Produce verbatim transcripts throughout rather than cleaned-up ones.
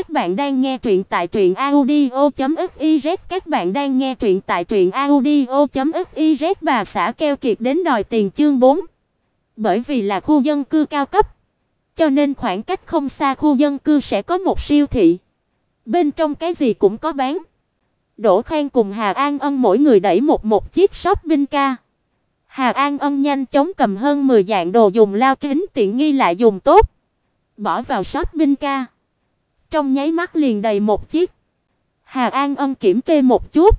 Các bạn đang nghe truyện tại truyện audio chấm fiz. Các bạn đang nghe truyện tại truyện audio chấm fiz. Bà xã keo kiệt đến đòi tiền chương bốn. Bởi vì là khu dân cư cao cấp, cho nên khoảng cách không xa khu dân cư sẽ có một siêu thị. Bên trong cái gì cũng có bán. Đỗ Khang cùng Hà An Ân mỗi người đẩy một một chiếc shopping cart. Hà An Ân nhanh chóng cầm hơn mười dạng đồ dùng lao kính tiện nghi lại dùng tốt, bỏ vào shopping cart. Trong nháy mắt liền đầy một chiếc. Hà An Ân kiểm kê một chút,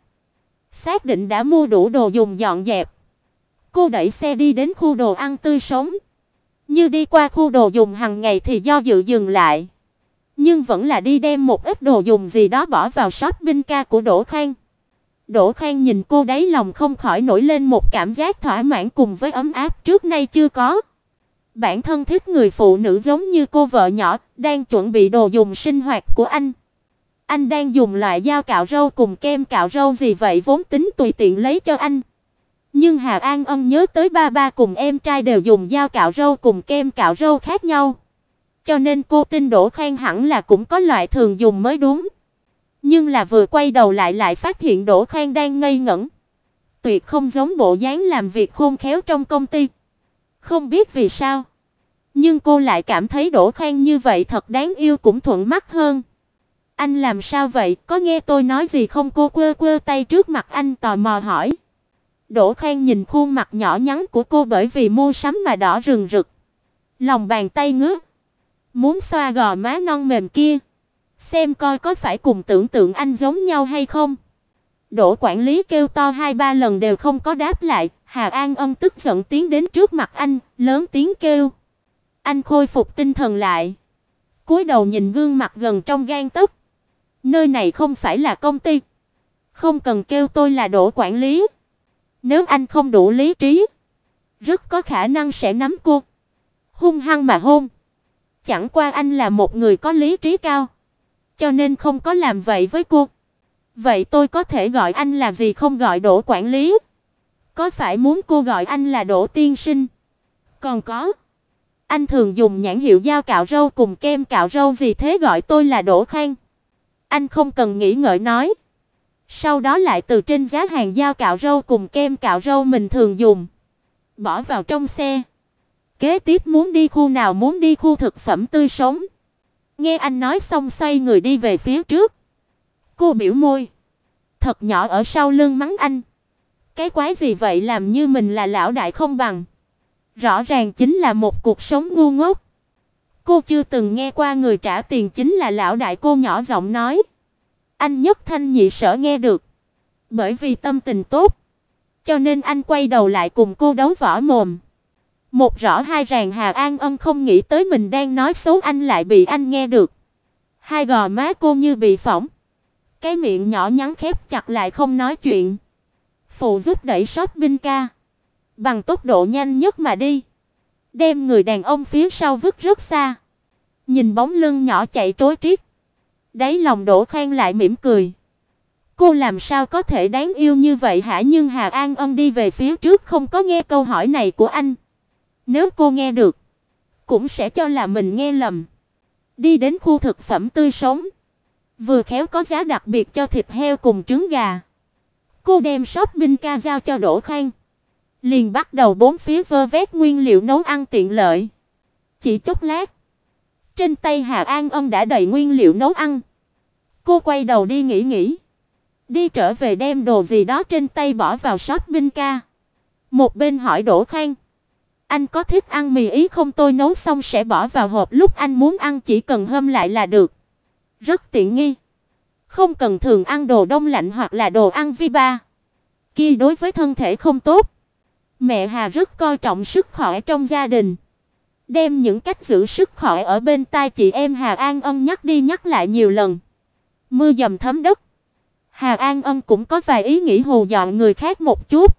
xác định đã mua đủ đồ dùng dọn dẹp. Cô đẩy xe đi đến khu đồ ăn tươi sống. Như đi qua khu đồ dùng hàng ngày thì do dự dừng lại, nhưng vẫn là đi đem một ít đồ dùng gì đó bỏ vào shopping cart của Đỗ Khang. Đỗ Khang nhìn cô đáy lòng không khỏi nổi lên một cảm giác thỏa mãn cùng với ấm áp trước nay chưa có. Bản thân thích người phụ nữ giống như cô vợ nhỏ, đang chuẩn bị đồ dùng sinh hoạt của anh. Anh đang dùng loại dao cạo râu cùng kem cạo râu gì vậy vốn tính tùy tiện lấy cho anh. Nhưng Hà An Ân nhớ tới ba ba cùng em trai đều dùng dao cạo râu cùng kem cạo râu khác nhau, cho nên cô tin Đỗ Khang hẳn là cũng có loại thường dùng mới đúng. Nhưng là vừa quay đầu lại lại phát hiện Đỗ Khang đang ngây ngẩn, tuyệt không giống bộ dáng làm việc khôn khéo trong công ty. Không biết vì sao, nhưng cô lại cảm thấy Đỗ Khang như vậy thật đáng yêu cũng thuận mắt hơn. Anh làm sao vậy, có nghe tôi nói gì không? Cô quơ quơ tay trước mặt anh tò mò hỏi. Đỗ Khang nhìn khuôn mặt nhỏ nhắn của cô bởi vì mua sắm mà đỏ rừng rực, lòng bàn tay ngứa, muốn xoa gò má non mềm kia, xem coi có phải cùng tưởng tượng anh giống nhau hay không. Đỗ quản lý kêu to hai ba lần đều không có đáp lại. Hà An Ân tức giận tiến đến trước mặt anh, lớn tiếng kêu. Anh khôi phục tinh thần lại, cúi đầu nhìn gương mặt gần trong gang tấc. Nơi này không phải là công ty, không cần kêu tôi là Đỗ quản lý. Nếu anh không đủ lý trí, rất có khả năng sẽ nắm cô, hung hăng mà hôn. Chẳng qua anh là một người có lý trí cao, cho nên không có làm vậy với cô. Vậy tôi có thể gọi anh là gì không? Gọi Đỗ quản lý. Có phải muốn cô gọi anh là Đỗ tiên sinh? Còn có, anh thường dùng nhãn hiệu dao cạo râu cùng kem cạo râu gì thế? Gọi tôi là Đỗ Khang. Anh không cần nghĩ ngợi nói. Sau đó lại từ trên giá hàng dao cạo râu cùng kem cạo râu mình thường dùng, bỏ vào trong xe. Kế tiếp muốn đi khu nào? Muốn đi khu thực phẩm tươi sống. Nghe anh nói xong xoay người đi về phía trước. Cô biểu môi thật nhỏ ở sau lưng mắng anh. Cái quái gì vậy, làm như mình là lão đại không bằng. Rõ ràng chính là một cuộc sống ngu ngốc. Cô chưa từng nghe qua người trả tiền chính là lão đại. Cô nhỏ giọng nói. Anh nhất thanh nhị sở nghe được. Bởi vì tâm tình tốt, cho nên anh quay đầu lại cùng cô đấu võ mồm. Một rõ hai ràng. Hà An Ân không nghĩ tới mình đang nói xấu anh lại bị anh nghe được. Hai gò má cô như bị phỏng, cái miệng nhỏ nhắn khép chặt lại không nói chuyện. Phụ giúp đẩy shopping cart bằng tốc độ nhanh nhất mà đi, đem người đàn ông phía sau vứt rất xa. Nhìn bóng lưng nhỏ chạy trối triết, đáy lòng Đỗ Khang lại mỉm cười. Cô làm sao có thể đáng yêu như vậy hả? Nhưng Hà An Ân đi về phía trước không có nghe câu hỏi này của anh. Nếu cô nghe được, cũng sẽ cho là mình nghe lầm. Đi đến khu thực phẩm tươi sống, vừa khéo có giá đặc biệt cho thịt heo cùng trứng gà. Cô đem shopping cart giao cho Đỗ Khang, liền bắt đầu bốn phía vơ vét nguyên liệu nấu ăn tiện lợi. Chỉ chốc lát, trên tay Hà An Ân đã đầy nguyên liệu nấu ăn. Cô quay đầu đi nghĩ nghĩ, đi trở về đem đồ gì đó trên tay bỏ vào shopping cart. Một bên hỏi Đỗ Khang, anh có thích ăn mì Ý không? Tôi nấu xong sẽ bỏ vào hộp, lúc anh muốn ăn chỉ cần hâm lại là được. Rất tiện nghi, không cần thường ăn đồ đông lạnh hoặc là đồ ăn vi ba, kia đối với thân thể không tốt. Mẹ Hà rất coi trọng sức khỏe trong gia đình, đem những cách giữ sức khỏe ở bên tai chị em Hà An Ân nhắc đi nhắc lại nhiều lần. Mưa dầm thấm đất, Hà An Ân cũng có vài ý nghĩ hù dọa người khác một chút.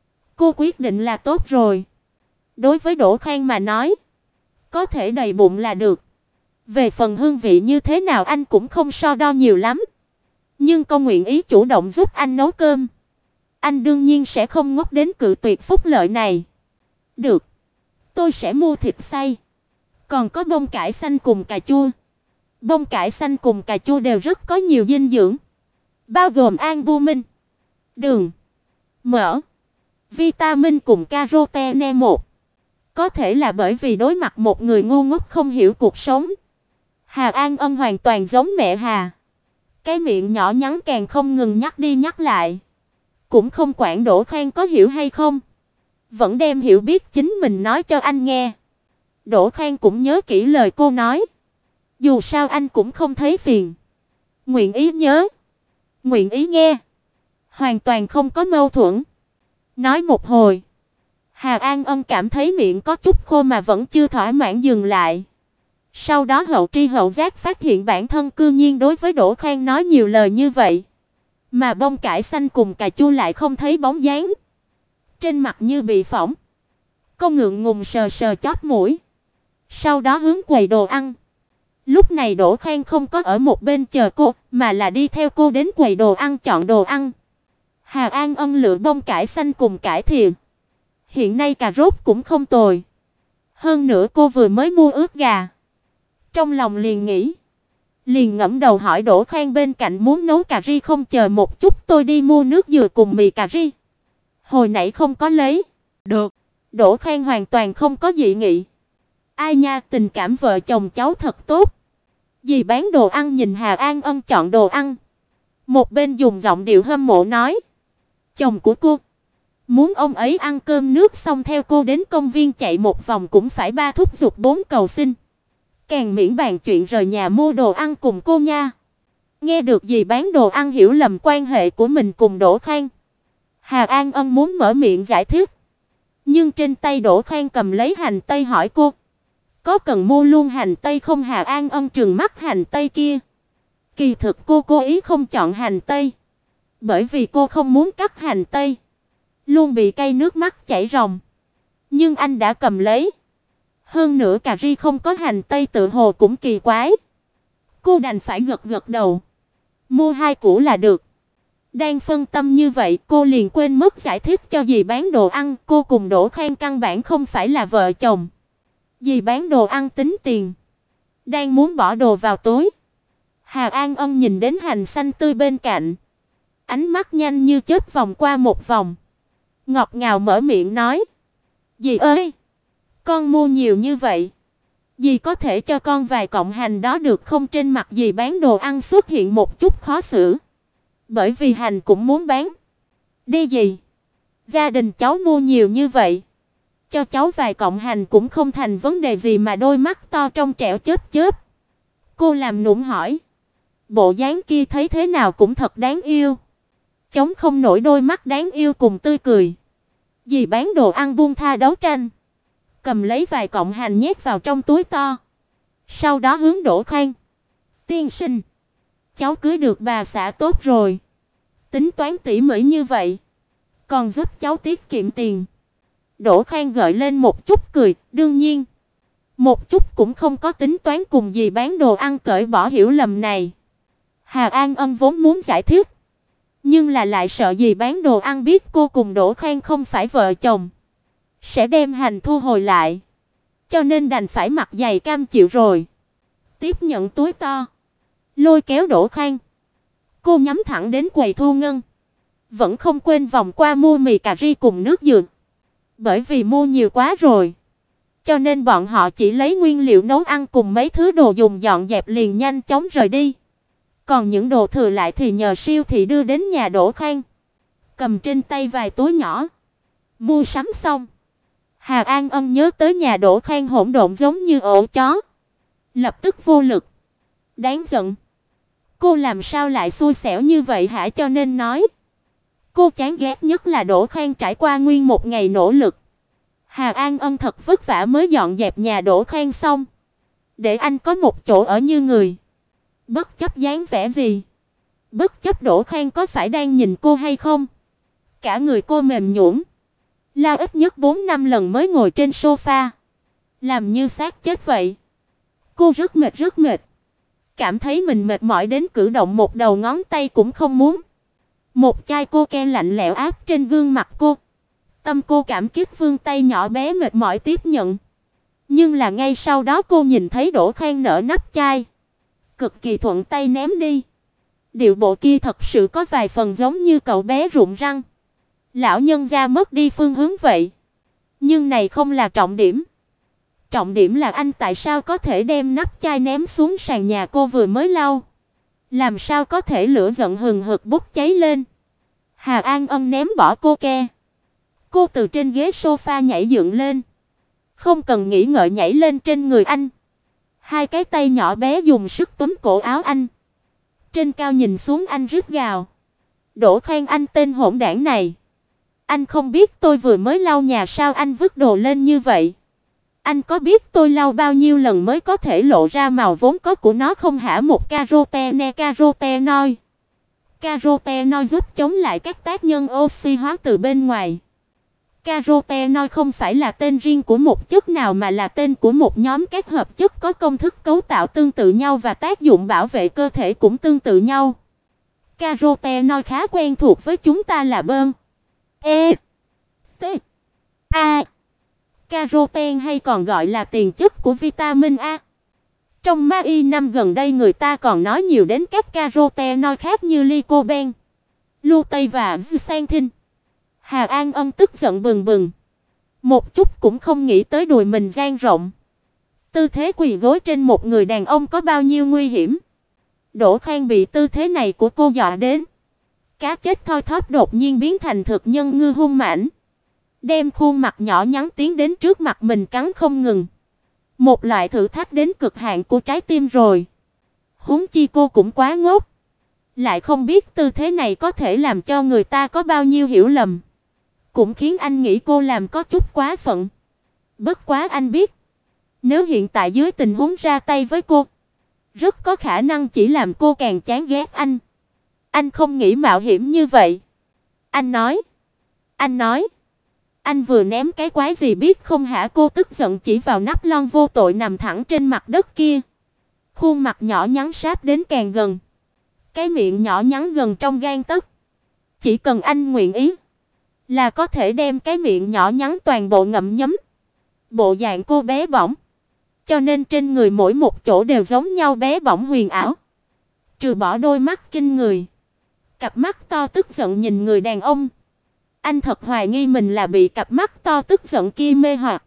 Cô quyết định là tốt rồi. Đối với Đỗ Khang mà nói, có thể đầy bụng là được. Về phần hương vị như thế nào anh cũng không so đo nhiều lắm. Nhưng cô nguyện ý chủ động giúp anh nấu cơm, anh đương nhiên sẽ không ngốc đến cự tuyệt phúc lợi này. Được, tôi sẽ mua thịt xay, còn có bông cải xanh cùng cà chua. Bông cải xanh cùng cà chua đều rất có nhiều dinh dưỡng, bao gồm albumin, đường, mỡ, vitamin cùng carotene một. Có thể là bởi vì đối mặt một người ngu ngốc không hiểu cuộc sống, Hà An Ân hoàn toàn giống mẹ Hà. Cái miệng nhỏ nhắn càng không ngừng nhắc đi nhắc lại, cũng không quản Đỗ Khang có hiểu hay không, vẫn đem hiểu biết chính mình nói cho anh nghe. Đỗ Khang cũng nhớ kỹ lời cô nói, dù sao anh cũng không thấy phiền. Nguyện ý nhớ, nguyện ý nghe, hoàn toàn không có mâu thuẫn. Nói một hồi, Hà An Ân cảm thấy miệng có chút khô mà vẫn chưa thỏa mãn dừng lại. Sau đó hậu tri hậu giác phát hiện bản thân cư nhiên đối với Đỗ Khang nói nhiều lời như vậy, mà bông cải xanh cùng cà chua lại không thấy bóng dáng. Trên mặt như bị phỏng. Cô ngượng ngùng sờ sờ chóp mũi, sau đó hướng quầy đồ ăn. Lúc này Đỗ Khang không có ở một bên chờ cô, mà là đi theo cô đến quầy đồ ăn chọn đồ ăn. Hà An Ân lựa bông cải xanh cùng cải thìa. Hiện nay cà rốt cũng không tồi. Hơn nữa cô vừa mới mua ướt gà. Trong lòng liền nghĩ, liền ngẫm đầu hỏi Đỗ Khang bên cạnh muốn nấu cà ri không, chờ một chút tôi đi mua nước dừa cùng mì cà ri. Hồi nãy không có lấy. Được. Đỗ Khang hoàn toàn không có dị nghị. Ai nha, tình cảm vợ chồng cháu thật tốt. Dì bán đồ ăn nhìn Hà An Ân chọn đồ ăn, một bên dùng giọng điệu hâm mộ nói, chồng của cô, muốn ông ấy ăn cơm nước xong theo cô đến công viên chạy một vòng cũng phải ba thúc giục bốn cầu xin. Càng miễn bàn chuyện rời nhà mua đồ ăn cùng cô nha. Nghe được dì bán đồ ăn hiểu lầm quan hệ của mình cùng Đỗ Khang, Hà An Ân muốn mở miệng giải thích, nhưng trên tay Đỗ Khang cầm lấy hành tây hỏi cô, có cần mua luôn hành tây không? Hà An Ân trừng mắt hành tây kia. Kỳ thực cô cố ý không chọn hành tây, bởi vì cô không muốn cắt hành tây, luôn bị cay nước mắt chảy ròng. Nhưng anh đã cầm lấy. Hơn nữa cà ri không có hành tây tự hồ cũng kỳ quái. Cô đành phải gật gật đầu. Mua hai củ là được. Đang phân tâm như vậy, cô liền quên mất giải thích cho dì bán đồ ăn, cô cùng Đỗ Khang căn bản không phải là vợ chồng. Dì bán đồ ăn tính tiền, đang muốn bỏ đồ vào túi. Hà An Ân nhìn đến hành xanh tươi bên cạnh, ánh mắt nhanh như chớp vòng qua một vòng, ngọt ngào mở miệng nói, dì ơi, con mua nhiều như vậy, dì có thể cho con vài cọng hành đó được không? Trên mặt dì bán đồ ăn xuất hiện một chút khó xử, bởi vì hành cũng muốn bán. Đi dì, gia đình cháu mua nhiều như vậy, cho cháu vài cọng hành cũng không thành vấn đề gì mà. Đôi mắt to trong trẻo chớp chớp. Cô làm nũng hỏi, bộ dáng kia thấy thế nào cũng thật đáng yêu. Chống không nổi đôi mắt đáng yêu cùng tươi cười. Dì bán đồ ăn buông tha đấu tranh, cầm lấy vài cọng hành nhét vào trong túi to, sau đó hướng Đỗ Khang, tiên sinh, cháu cưới được bà xã tốt rồi, tính toán tỉ mỉ như vậy, còn giúp cháu tiết kiệm tiền. Đỗ Khang gợi lên một chút cười, đương nhiên, một chút cũng không có tính toán cùng dì bán đồ ăn cởi bỏ hiểu lầm này. Hà An Ân vốn muốn giải thích, nhưng là lại sợ dì bán đồ ăn biết cô cùng Đỗ Khang không phải vợ chồng, sẽ đem hành thu hồi lại, cho nên đành phải mặt dày cam chịu rồi. Tiếp nhận túi to, lôi kéo Đỗ Khang, cô nhắm thẳng đến quầy thu ngân, vẫn không quên vòng qua mua mì cà ri cùng nước dừa. Bởi vì mua nhiều quá rồi, cho nên bọn họ chỉ lấy nguyên liệu nấu ăn cùng mấy thứ đồ dùng dọn dẹp liền nhanh chóng rời đi. Còn những đồ thừa lại thì nhờ siêu thị đưa đến nhà Đỗ Khang. Cầm trên tay vài túi nhỏ. Mua sắm xong, Hà An Ân nhớ tới nhà Đỗ Khang hỗn độn giống như ổ chó, lập tức vô lực. Đáng giận. Cô làm sao lại xui xẻo như vậy hả? Cho nên nói, cô chán ghét nhất là Đỗ Khang trải qua nguyên một ngày nỗ lực. Hà An Ân thật vất vả mới dọn dẹp nhà Đỗ Khang xong, để anh có một chỗ ở như người. Bất chấp dáng vẻ gì, bất chấp Đỗ Khang có phải đang nhìn cô hay không, cả người cô mềm nhũn, lao ít nhất bốn năm lần mới ngồi trên sofa, làm như xác chết vậy. Cô rất mệt rất mệt, cảm thấy mình mệt mỏi đến cử động một đầu ngón tay cũng không muốn. Một chai coca lạnh lẽo áp trên gương mặt cô. Tâm cô cảm kích vươn tay nhỏ bé mệt mỏi tiếp nhận. Nhưng là ngay sau đó cô nhìn thấy Đỗ Khang nở nắp chai, cực kỳ thuận tay ném đi. Điệu bộ kia thật sự có vài phần giống như cậu bé rụng răng. Lão nhân gia mất đi phương hướng vậy. Nhưng này không là trọng điểm. Trọng điểm là anh tại sao có thể đem nắp chai ném xuống sàn nhà cô vừa mới lau? Làm sao có thể lửa giận hừng hực bốc cháy lên? Hà An Ân ném bỏ cô ke. Cô từ trên ghế sofa nhảy dựng lên. Không cần nghĩ ngợi nhảy lên trên người anh. Hai cái tay nhỏ bé dùng sức túm cổ áo anh. Trên cao nhìn xuống anh rít gào. Đỗ Khang, anh tên hỗn đản này. Anh không biết tôi vừa mới lau nhà sao anh vứt đồ lên như vậy? Anh có biết tôi lau bao nhiêu lần mới có thể lộ ra màu vốn có của nó không hả? Một carotene carotenoid. Carotenoid giúp chống lại các tác nhân oxy hóa từ bên ngoài. Carotenoid không phải là tên riêng của một chất nào mà là tên của một nhóm các hợp chất có công thức cấu tạo tương tự nhau và tác dụng bảo vệ cơ thể cũng tương tự nhau. Carotenoid khá quen thuộc với chúng ta là bơm E T A. Caroten hay còn gọi là tiền chất của vitamin A. Trong ma y năm gần đây người ta còn nói nhiều đến các carotenoid khác như lycopene, lutein và zeaxanthin. Hà An Ân tức giận bừng bừng, một chút cũng không nghĩ tới đùi mình dang rộng. Tư thế quỳ gối trên một người đàn ông có bao nhiêu nguy hiểm. Đỗ Khang bị tư thế này của cô dọa đến. Cá chết thoi thóp đột nhiên biến thành thực nhân ngư hung mãnh, đem khuôn mặt nhỏ nhắn tiến đến trước mặt mình cắn không ngừng. Một loại thử thách đến cực hạn của trái tim rồi. Huống chi cô cũng quá ngốc, lại không biết tư thế này có thể làm cho người ta có bao nhiêu hiểu lầm. Cũng khiến anh nghĩ cô làm có chút quá phận. Bất quá anh biết, nếu hiện tại dưới tình huống ra tay với cô, rất có khả năng chỉ làm cô càng chán ghét anh. Anh không nghĩ mạo hiểm như vậy. Anh nói, anh nói, anh vừa ném cái quái gì biết không hả? Cô tức giận chỉ vào nắp lon vô tội nằm thẳng trên mặt đất kia. Khuôn mặt nhỏ nhắn sát đến càng gần. Cái miệng nhỏ nhắn gần trong gang tấc. Chỉ cần anh nguyện ý là có thể đem cái miệng nhỏ nhắn toàn bộ ngậm nhấm. Bộ dạng cô bé bỏng, cho nên trên người mỗi một chỗ đều giống nhau bé bỏng huyền ảo. Trừ bỏ đôi mắt kinh người, cặp mắt to tức giận nhìn người đàn ông. Anh thật hoài nghi mình là bị cặp mắt to tức giận kia mê hoặc.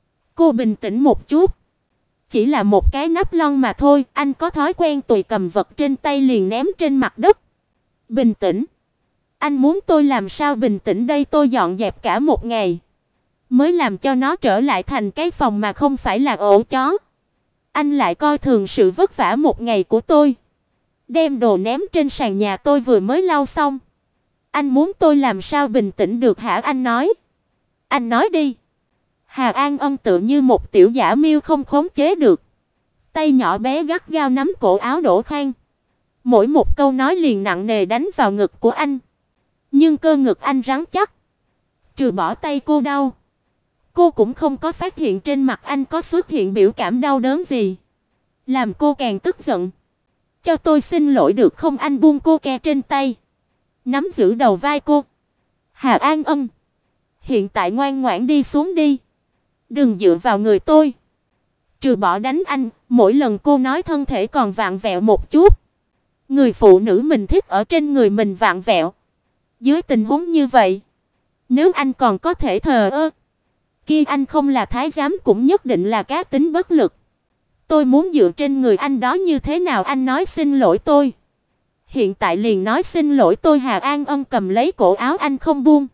Cô bình tĩnh một chút. Chỉ là một cái nắp lon mà thôi, anh có thói quen tùy cầm vật trên tay liền ném trên mặt đất. Bình tĩnh? Anh muốn tôi làm sao bình tĩnh đây? Tôi dọn dẹp cả một ngày mới làm cho nó trở lại thành cái phòng mà không phải là ổ chó. Anh lại coi thường sự vất vả một ngày của tôi, đem đồ ném trên sàn nhà tôi vừa mới lau xong. Anh muốn tôi làm sao bình tĩnh được hả? Anh nói. Anh nói đi. Hà An Ân tựa như một tiểu dã miêu không khống chế được. Tay nhỏ bé gắt gao nắm cổ áo Đỗ Khang. Mỗi một câu nói liền nặng nề đánh vào ngực của anh. Nhưng cơ ngực anh rắn chắc. Trừ bỏ tay cô đau, cô cũng không có phát hiện trên mặt anh có xuất hiện biểu cảm đau đớn gì, làm cô càng tức giận. Cho tôi xin lỗi được không? Anh buông cô ke trên tay, nắm giữ đầu vai cô. Hà An Ân, hiện tại ngoan ngoãn đi xuống đi, đừng dựa vào người tôi. Trừ bỏ đánh anh, mỗi lần cô nói thân thể còn vặn vẹo một chút. Người phụ nữ mình thích ở trên người mình vặn vẹo. Dưới tình huống như vậy, nếu anh còn có thể thờ ơ, kia anh không là thái giám cũng nhất định là cá tính bất lực. Tôi muốn dựa trên người anh đó như thế nào? Anh nói xin lỗi tôi, hiện tại liền nói xin lỗi tôi. Hà An Ân cầm lấy cổ áo anh không buông.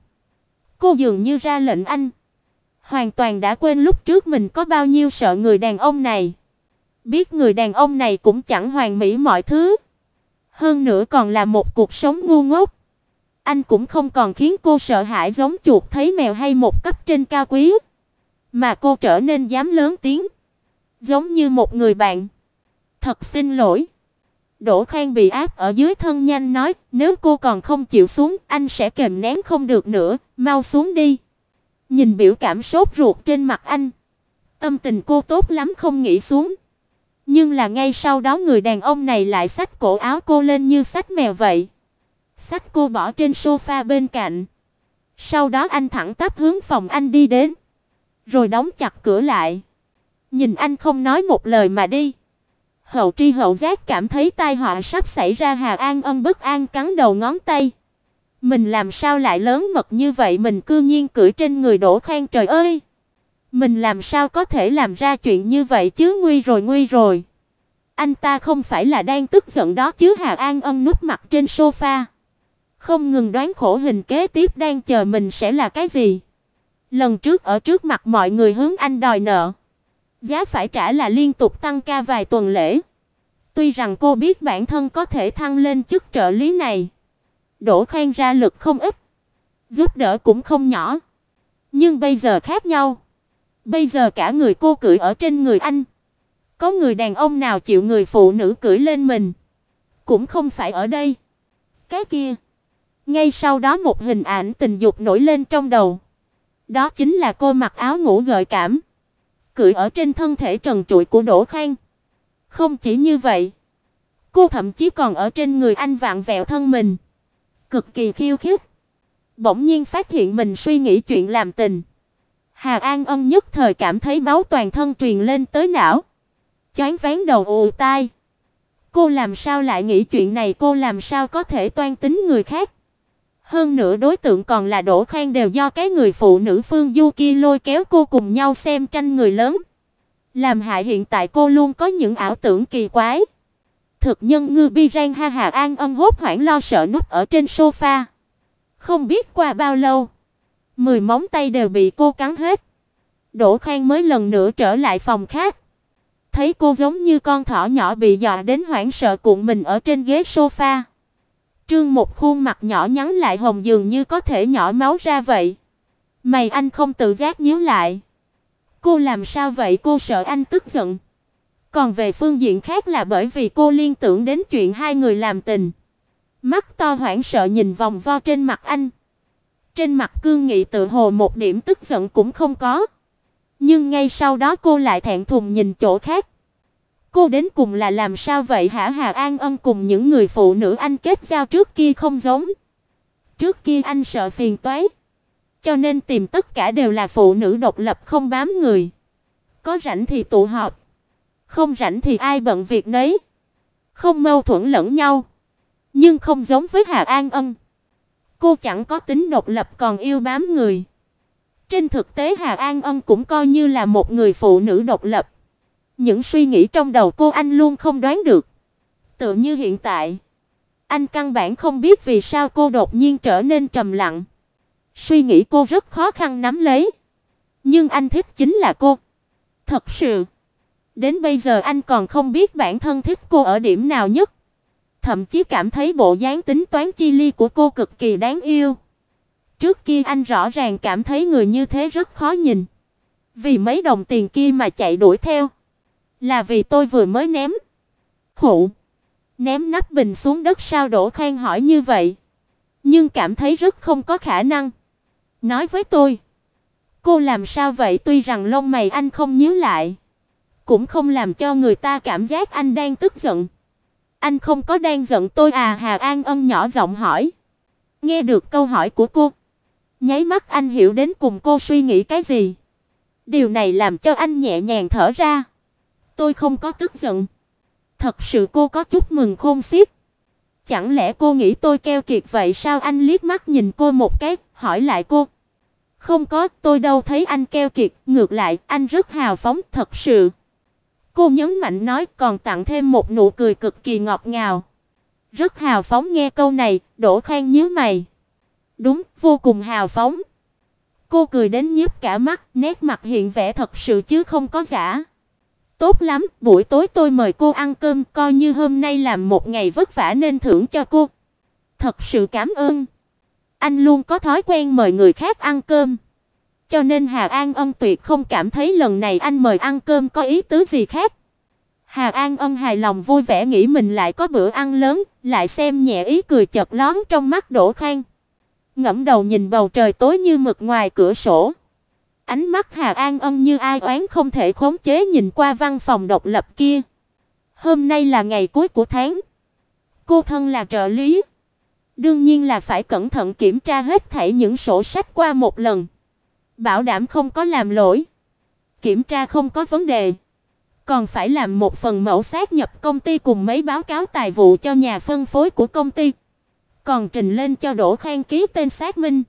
Cô dường như ra lệnh anh, hoàn toàn đã quên lúc trước mình có bao nhiêu sợ người đàn ông này. Biết người đàn ông này cũng chẳng hoàn mỹ mọi thứ, hơn nữa còn là một cuộc sống ngu ngốc. Anh cũng không còn khiến cô sợ hãi giống chuột thấy mèo hay một cấp trên cao quý, mà cô trở nên dám lớn tiếng, giống như một người bạn. Thật xin lỗi. Đỗ Khang bị áp ở dưới thân nhanh nói, nếu cô còn không chịu xuống, anh sẽ kềm nén không được nữa, mau xuống đi. Nhìn biểu cảm sốt ruột trên mặt anh, tâm tình cô tốt lắm không nghĩ xuống. Nhưng là ngay sau đó người đàn ông này lại xách cổ áo cô lên như xách mèo vậy. Xách cô bỏ trên sofa bên cạnh. Sau đó anh thẳng tắp hướng phòng anh đi đến, rồi đóng chặt cửa lại. Nhìn anh không nói một lời mà đi. Hậu tri hậu giác cảm thấy tai họa sắp xảy ra, Hà An Ân bất an cắn đầu ngón tay. Mình làm sao lại lớn mật như vậy, mình cư nhiên cưỡi trên người Đỗ Khang, trời ơi! Mình làm sao có thể làm ra chuyện như vậy chứ, nguy rồi nguy rồi. Anh ta không phải là đang tức giận đó chứ? Hà An Ân núp mặt trên sofa, không ngừng đoán khổ hình kế tiếp đang chờ mình sẽ là cái gì. Lần trước ở trước mặt mọi người hướng anh đòi nợ, giá phải trả là liên tục tăng ca vài tuần lễ. Tuy rằng cô biết bản thân có thể thăng lên chức trợ lý này, Đỗ Khang ra lực không ít, giúp đỡ cũng không nhỏ, nhưng bây giờ khác nhau. Bây giờ cả người cô cưỡi ở trên người anh. Có người đàn ông nào chịu người phụ nữ cưỡi lên mình? Cũng không phải ở đây. Cái kia. Ngay sau đó một hình ảnh tình dục nổi lên trong đầu. Đó chính là cô mặc áo ngủ gợi cảm, cưỡi ở trên thân thể trần trụi của Đỗ Khang. Không chỉ như vậy, cô thậm chí còn ở trên người anh vặn vẹo thân mình, cực kỳ khiêu khích. Bỗng nhiên phát hiện mình suy nghĩ chuyện làm tình. Hà An Ân nhất thời cảm thấy máu toàn thân truyền lên tới não, choáng váng đầu ù tai. Cô làm sao lại nghĩ chuyện này, cô làm sao có thể toan tính người khác? Hơn nữa đối tượng còn là Đỗ Khang, đều do cái người phụ nữ Phương Du kia lôi kéo cô cùng nhau xem tranh người lớn. Làm hại hiện tại cô luôn có những ảo tưởng kỳ quái. Thực nhân ngư bi ran ha. Hà An Ân hốt hoảng lo sợ núp ở trên sofa. Không biết qua bao lâu, mười móng tay đều bị cô cắn hết. Đỗ Khang mới lần nữa trở lại phòng khách. Thấy cô giống như con thỏ nhỏ bị dọa đến hoảng sợ cuộn mình ở trên ghế sofa. Trương một khuôn mặt nhỏ nhắn lại hồng dường như có thể nhỏ máu ra vậy. Mày anh không tự giác nhíu lại. Cô làm sao vậy? Cô sợ anh tức giận. Còn về phương diện khác là bởi vì cô liên tưởng đến chuyện hai người làm tình. Mắt to hoảng sợ nhìn vòng vo trên mặt anh. Trên mặt cương nghị tự hồ một điểm tức giận cũng không có. Nhưng ngay sau đó cô lại thẹn thùng nhìn chỗ khác. Cô đến cùng là làm sao vậy hả? Hà An Ân cùng những người phụ nữ anh kết giao trước kia không giống. Trước kia anh sợ phiền toái, cho nên tìm tất cả đều là phụ nữ độc lập không bám người. Có rảnh thì tụ họp, không rảnh thì ai bận việc nấy, không mâu thuẫn lẫn nhau. Nhưng không giống với Hà An Ân. Cô chẳng có tính độc lập còn yêu bám người. Trên thực tế Hà An Ân cũng coi như là một người phụ nữ độc lập. Những suy nghĩ trong đầu cô anh luôn không đoán được. Tựa như hiện tại, anh căn bản không biết vì sao cô đột nhiên trở nên trầm lặng. Suy nghĩ cô rất khó khăn nắm lấy. Nhưng anh thích chính là cô. Thật sự, đến bây giờ anh còn không biết bản thân thích cô ở điểm nào nhất. Thậm chí cảm thấy bộ dáng tính toán chi ly của cô cực kỳ đáng yêu. Trước kia anh rõ ràng cảm thấy người như thế rất khó nhìn. Vì mấy đồng tiền kia mà chạy đuổi theo. Là vì tôi vừa mới ném. Khụ. Ném nắp bình xuống đất sao? Đỗ Khang hỏi như vậy, nhưng cảm thấy rất không có khả năng. Nói với tôi. Cô làm sao vậy? Tuy rằng lông mày anh không nhíu lại, cũng không làm cho người ta cảm giác anh đang tức giận. Anh không có đang giận tôi à? Hà An Ân nhỏ giọng hỏi. Nghe được câu hỏi của cô, nháy mắt anh hiểu đến cùng cô suy nghĩ cái gì. Điều này làm cho anh nhẹ nhàng thở ra. Tôi không có tức giận. Thật sự cô có chút mừng khôn xiết. Chẳng lẽ cô nghĩ tôi keo kiệt vậy sao? Anh liếc mắt nhìn cô một cái, hỏi lại cô. Không có, tôi đâu thấy anh keo kiệt, ngược lại, anh rất hào phóng, thật sự. Cô nhấn mạnh nói, còn tặng thêm một nụ cười cực kỳ ngọt ngào. Rất hào phóng. Nghe câu này, Đỗ Khang nhíu mày. Đúng, vô cùng hào phóng. Cô cười đến nhíp cả mắt, nét mặt hiện vẻ thật sự chứ không có giả. Tốt lắm, buổi tối tôi mời cô ăn cơm, coi như hôm nay làm một ngày vất vả nên thưởng cho cô. Thật sự cảm ơn. Anh luôn có thói quen mời người khác ăn cơm, cho nên Hà An Ân tuyệt không cảm thấy lần này anh mời ăn cơm có ý tứ gì khác. Hà An Ân hài lòng vui vẻ nghĩ mình lại có bữa ăn lớn, lại xem nhẹ ý cười chợt lóe trong mắt Đỗ Khang. Ngẩng đầu nhìn bầu trời tối như mực ngoài cửa sổ. Ánh mắt Hà An Ân như ai oán không thể khống chế nhìn qua văn phòng độc lập kia. Hôm nay là ngày cuối của tháng. Cô thân là trợ lý, đương nhiên là phải cẩn thận kiểm tra hết thảy những sổ sách qua một lần, bảo đảm không có làm lỗi, kiểm tra không có vấn đề. còn phải làm một phần mẫu xác nhập công ty cùng mấy báo cáo tài vụ cho nhà phân phối của công ty, còn trình lên cho Đỗ Khang ký tên xác minh.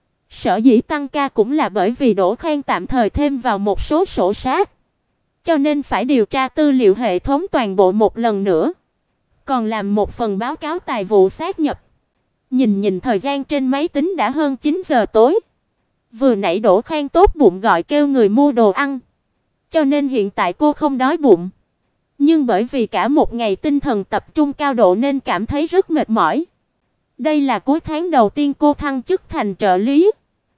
Sở dĩ tăng ca cũng là bởi vì Đỗ Khang tạm thời thêm vào một số sổ sách, cho nên phải điều tra tư liệu hệ thống toàn bộ một lần nữa, còn làm một phần báo cáo tài vụ xác nhập. Nhìn nhìn thời gian trên máy tính đã hơn chín giờ tối. Vừa nãy Đỗ Khang tốt bụng gọi kêu người mua đồ ăn, cho nên hiện tại cô không đói bụng. Nhưng bởi vì cả một ngày tinh thần tập trung cao độ nên cảm thấy rất mệt mỏi. Đây là cuối tháng đầu tiên cô thăng chức thành trợ lý.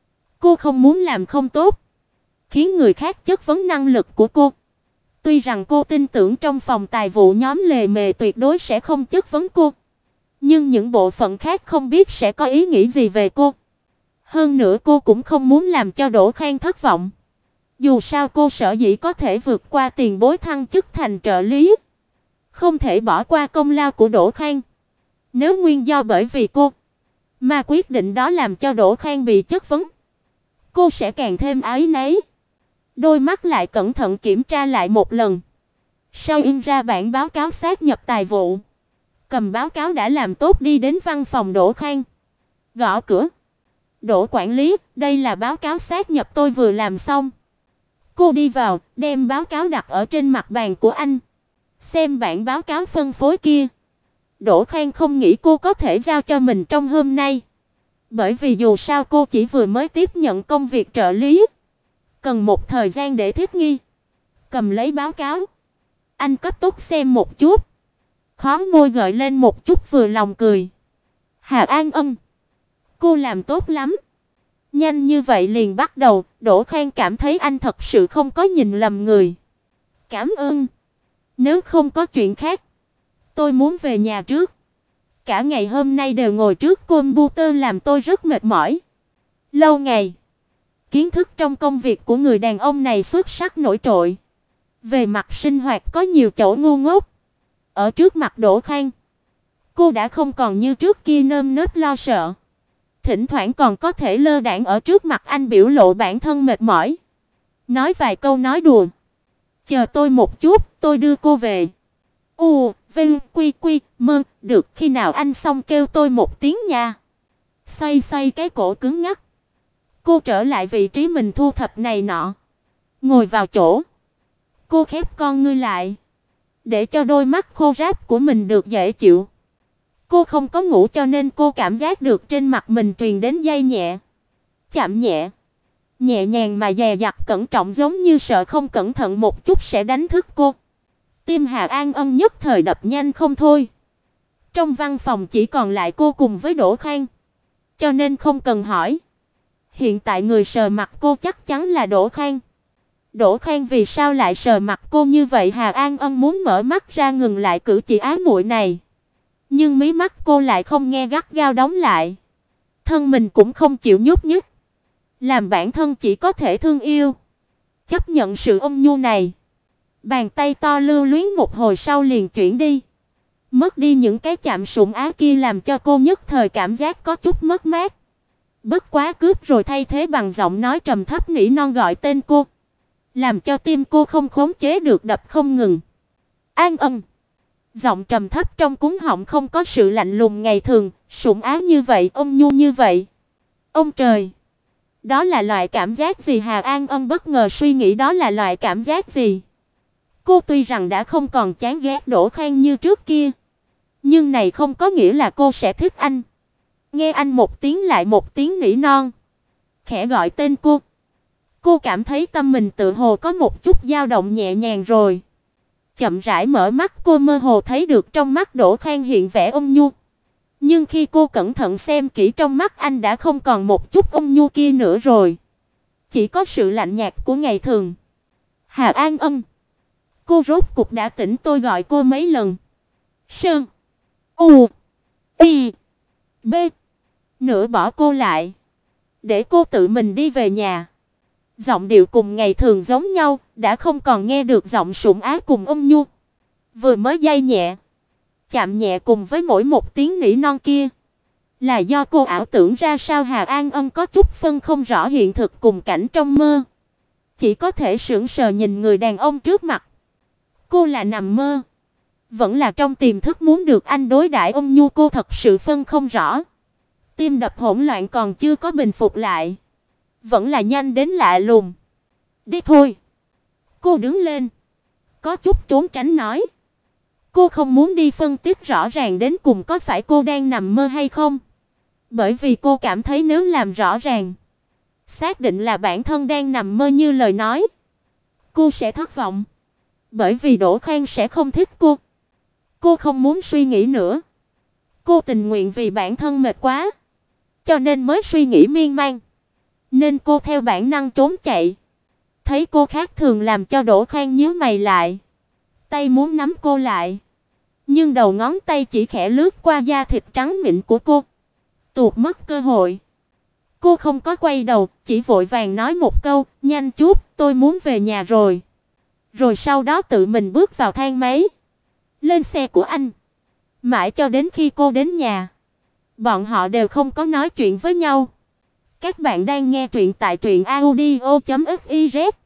Cô không muốn làm không tốt, khiến người khác chất vấn năng lực của cô. Tuy rằng cô tin tưởng trong phòng tài vụ nhóm lề mề tuyệt đối sẽ không chất vấn cô, nhưng những bộ phận khác không biết sẽ có ý nghĩ gì về cô. Hơn nữa cô cũng không muốn làm cho Đỗ Khang thất vọng. Dù sao cô sở dĩ có thể vượt qua tiền bối thăng chức thành trợ lý, không thể bỏ qua công lao của Đỗ Khang. Nếu nguyên do bởi vì cô mà quyết định đó làm cho Đỗ Khang bị chất vấn, cô sẽ càng thêm áy náy. Đôi mắt lại cẩn thận kiểm tra lại một lần, sau in ra bản báo cáo xác nhập tài vụ, cầm báo cáo đã làm tốt đi đến văn phòng Đỗ Khang, gõ cửa. "Đỗ quản lý, đây là báo cáo xác nhập tôi vừa làm xong." Cô đi vào, đem báo cáo đặt ở trên mặt bàn của anh. Xem bản báo cáo phân phối kia. Đỗ Khang không nghĩ cô có thể giao cho mình trong hôm nay, bởi vì dù sao cô chỉ vừa mới tiếp nhận công việc trợ lý, cần một thời gian để thích nghi. Cầm lấy báo cáo, anh cấp tốc xem một chút, khóe môi gợi lên một chút vừa lòng cười. "Hà An Ân, cô làm tốt lắm." Nhanh như vậy liền bắt đầu, Đỗ Khang cảm thấy anh thật sự không có nhìn lầm người. "Cảm ơn. Nếu không có chuyện khác, tôi muốn về nhà trước. Cả ngày hôm nay đều ngồi trước computer làm tôi rất mệt mỏi." Lâu ngày, kiến thức trong công việc của người đàn ông này xuất sắc nổi trội. Về mặt sinh hoạt có nhiều chỗ ngu ngốc. Ở trước mặt Đỗ Khang, cô đã không còn như trước kia nơm nớp lo sợ. Thỉnh thoảng còn có thể lơ đãng ở trước mặt anh biểu lộ bản thân mệt mỏi, nói vài câu nói đùa. "Chờ tôi một chút, tôi đưa cô về." U, Vinh, Quy Quy, Mơ, "Được, khi nào anh xong kêu tôi một tiếng nha." Xoay xoay cái cổ cứng ngắc, cô trở lại vị trí mình thu thập này nọ, ngồi vào chỗ. Cô khép con ngươi lại, để cho đôi mắt khô ráp của mình được dễ chịu. Cô không có ngủ cho nên cô cảm giác được trên mặt mình truyền đến dây nhẹ, chạm nhẹ, nhẹ nhàng mà dè dặt cẩn trọng, giống như sợ không cẩn thận một chút sẽ đánh thức cô. Tim Hà An Ân nhất thời đập nhanh không thôi. Trong văn phòng chỉ còn lại cô cùng với Đỗ Khang, cho nên không cần hỏi. Hiện tại người sờ mặt cô chắc chắn là Đỗ Khang. Đỗ Khang vì sao lại sờ mặt cô như vậy? Hà An Ân muốn mở mắt ra ngừng lại cử chỉ ái muội này, nhưng mí mắt cô lại không nghe gắt gao đóng lại. Thân mình cũng không chịu nhúc nhích, làm bản thân chỉ có thể thương yêu, chấp nhận sự ôn nhu này. Bàn tay to lưu luyến một hồi sau liền chuyển đi, mất đi những cái chạm sủng ái kia làm cho cô nhất thời cảm giác có chút mất mát. Bất quá cướp rồi thay thế bằng giọng nói trầm thấp nỉ non gọi tên cô, làm cho tim cô không khống chế được đập không ngừng. "An Ân." Giọng trầm thấp trong cuống họng không có sự lạnh lùng ngày thường, sủng ái như vậy, ôn nhu như vậy. Ông trời, đó là loại cảm giác gì? Hà An Ân bất ngờ suy nghĩ đó là loại cảm giác gì. Cô tuy rằng đã không còn chán ghét Đỗ Khang như trước kia, nhưng này không có nghĩa là cô sẽ thích anh. Nghe anh một tiếng lại một tiếng nỉ non, khẽ gọi tên cô, cô cảm thấy tâm mình tự hồ có một chút dao động nhẹ nhàng rồi. Chậm rãi mở mắt, cô mơ hồ thấy được trong mắt Đỗ Khang hiện vẻ ôn nhu. Nhưng khi cô cẩn thận xem kỹ, trong mắt anh đã không còn một chút ôn nhu kia nữa rồi, chỉ có sự lạnh nhạt của ngày thường. "Hà An Ân." Cô rốt cục đã tỉnh, tôi gọi cô mấy lần. Sơn U Y B nửa bỏ cô lại, để cô tự mình đi về nhà. Giọng điệu cùng ngày thường giống nhau, đã không còn nghe được giọng sủng ái cùng ôn nhu. Vừa mới dây nhẹ, chạm nhẹ cùng với mỗi một tiếng nỉ non kia, là do cô ảo tưởng ra sao? Hà An Ân có chút phân không rõ hiện thực cùng cảnh trong mơ, chỉ có thể sững sờ nhìn người đàn ông trước mặt. Cô là nằm mơ, vẫn là trong tiềm thức muốn được anh đối đãi ôn nhu, cô thật sự phân không rõ. Tim đập hỗn loạn còn chưa có bình phục lại, vẫn là nhanh đến lạ lùng. Đi thôi. Cô đứng lên, có chút trốn tránh nói. Cô không muốn đi phân tích rõ ràng đến cùng có phải cô đang nằm mơ hay không. Bởi vì cô cảm thấy nếu làm rõ ràng, xác định là bản thân đang nằm mơ như lời nói, cô sẽ thất vọng. Bởi vì Đỗ Khang sẽ không thích cô. Cô không muốn suy nghĩ nữa. Cô tình nguyện vì bản thân mệt quá, cho nên mới suy nghĩ miên man. Nên cô theo bản năng trốn chạy. Thấy cô khác thường làm cho Đỗ Khang nhíu mày lại. Tay muốn nắm cô lại, nhưng đầu ngón tay chỉ khẽ lướt qua da thịt trắng mịn của cô. Tuột mất cơ hội. Cô không có quay đầu, chỉ vội vàng nói một câu, nhanh chút, tôi muốn về nhà rồi. Rồi sau đó tự mình bước vào thang máy, lên xe của anh. Mãi cho đến khi cô đến nhà, bọn họ đều không có nói chuyện với nhau. Các bạn đang nghe truyện tại truyện audio chấm fiz.